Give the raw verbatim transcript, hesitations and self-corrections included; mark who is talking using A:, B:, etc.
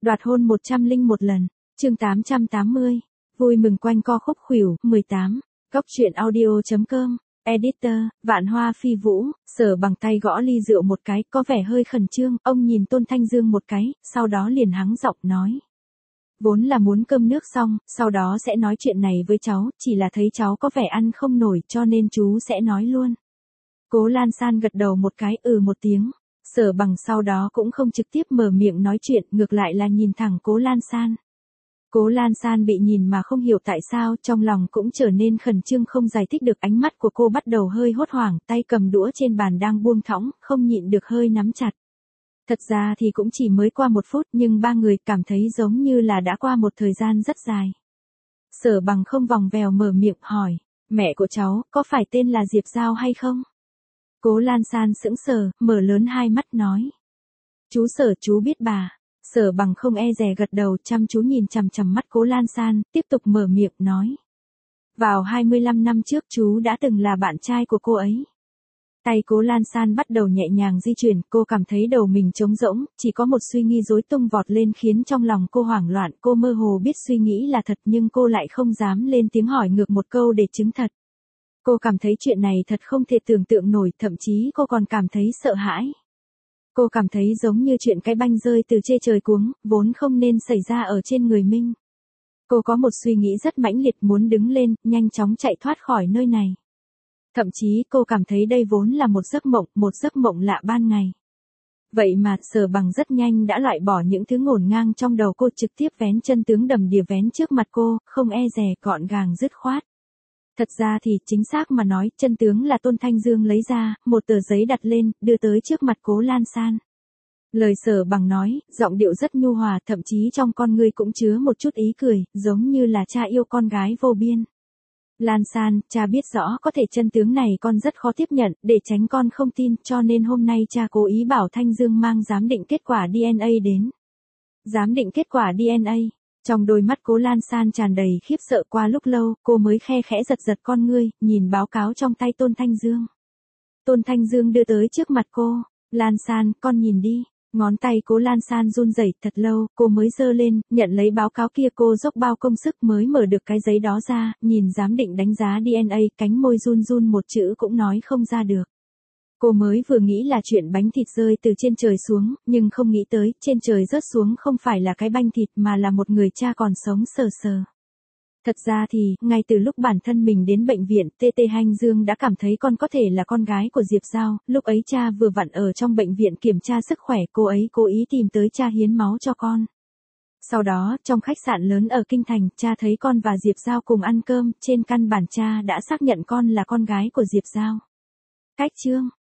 A: Đoạt hôn một trăm lẻ một lần. Chương tám trăm tám mươi. Vui mừng quanh co khúc khuỷu. mười tám. Góc truyện audio chấm com. Editor, Vạn Hoa Phi Vũ. Sở Bằng tay gõ ly rượu một cái, có vẻ hơi khẩn trương, ông nhìn Tôn Thanh Dương một cái, sau đó liền hắng giọng nói. Vốn là muốn cơm nước xong, sau đó sẽ nói chuyện này với cháu, chỉ là thấy cháu có vẻ ăn không nổi cho nên chú sẽ nói luôn. Cố Lan San gật đầu một cái, ừ một tiếng. Sở Bằng sau đó cũng không trực tiếp mở miệng nói chuyện, ngược lại là nhìn thẳng Cố Lan San. Cố Lan San bị nhìn mà không hiểu tại sao, trong lòng cũng trở nên khẩn trương không giải thích được, ánh mắt của cô bắt đầu hơi hốt hoảng, tay cầm đũa trên bàn đang buông thõng, không nhịn được hơi nắm chặt. Thật ra thì cũng chỉ mới qua một phút nhưng ba người cảm thấy giống như là đã qua một thời gian rất dài. Sở Bằng không vòng vèo mở miệng hỏi, mẹ của cháu, có phải tên là Diệp Giao hay không? Cố Lan San sững sờ, mở lớn hai mắt nói. Chú Sở, chú biết bà. Sở Bằng không e dè gật đầu, chăm chú nhìn chằm chằm mắt Cố Lan San, tiếp tục mở miệng nói. Vào hai mươi lăm năm trước chú đã từng là bạn trai của cô ấy. Tay Cố Lan San bắt đầu nhẹ nhàng di chuyển, cô cảm thấy đầu mình trống rỗng, chỉ có một suy nghĩ rối tung vọt lên khiến trong lòng cô hoảng loạn, cô mơ hồ biết suy nghĩ là thật nhưng cô lại không dám lên tiếng hỏi ngược một câu để chứng thật. Cô cảm thấy chuyện này thật không thể tưởng tượng nổi, thậm chí cô còn cảm thấy sợ hãi. Cô cảm thấy giống như chuyện cái banh rơi từ trên trời cuống, vốn không nên xảy ra ở trên người Minh. Cô có một suy nghĩ rất mãnh liệt muốn đứng lên, nhanh chóng chạy thoát khỏi nơi này. Thậm chí cô cảm thấy đây vốn là một giấc mộng, một giấc mộng lạ ban ngày. Vậy mà Sở Bằng rất nhanh đã loại bỏ những thứ ngổn ngang trong đầu cô, trực tiếp vén chân tướng đầm đìa vén trước mặt cô, không e dè, gọn gàng dứt khoát. Thật ra thì, chính xác mà nói, chân tướng là Tôn Thanh Dương lấy ra, một tờ giấy đặt lên, đưa tới trước mặt Cố Lan San. Lời Sở Bằng nói, giọng điệu rất nhu hòa, thậm chí trong con ngươi cũng chứa một chút ý cười, giống như là cha yêu con gái vô biên. Lan San, cha biết rõ có thể chân tướng này con rất khó tiếp nhận, để tránh con không tin, cho nên hôm nay cha cố ý bảo Thanh Dương mang giám định kết quả đê en a đến. Giám định kết quả đê en a. Trong đôi mắt Cố Lan San tràn đầy khiếp sợ, qua lúc lâu, cô mới khe khẽ giật giật con ngươi, nhìn báo cáo trong tay Tôn Thanh Dương. Tôn Thanh Dương đưa tới trước mặt cô, Lan San, con nhìn đi. Ngón tay Cố Lan San run rẩy thật lâu, cô mới giơ lên, nhận lấy báo cáo kia, cô dốc bao công sức mới mở được cái giấy đó ra, nhìn giám định đánh giá đê en a, cánh môi run run một chữ cũng nói không ra được. Cô mới vừa nghĩ là chuyện bánh thịt rơi từ trên trời xuống, nhưng không nghĩ tới, trên trời rớt xuống không phải là cái bánh thịt mà là một người cha còn sống sờ sờ. Thật ra thì, ngay từ lúc bản thân mình đến bệnh viện, tê tê Hành Dương đã cảm thấy con có thể là con gái của Diệp Giao, lúc ấy cha vừa vặn ở trong bệnh viện kiểm tra sức khỏe, cô ấy cố ý tìm tới cha hiến máu cho con. Sau đó, trong khách sạn lớn ở Kinh Thành, cha thấy con và Diệp Giao cùng ăn cơm, trên căn bản cha đã xác nhận con là con gái của Diệp Giao. Cách chương.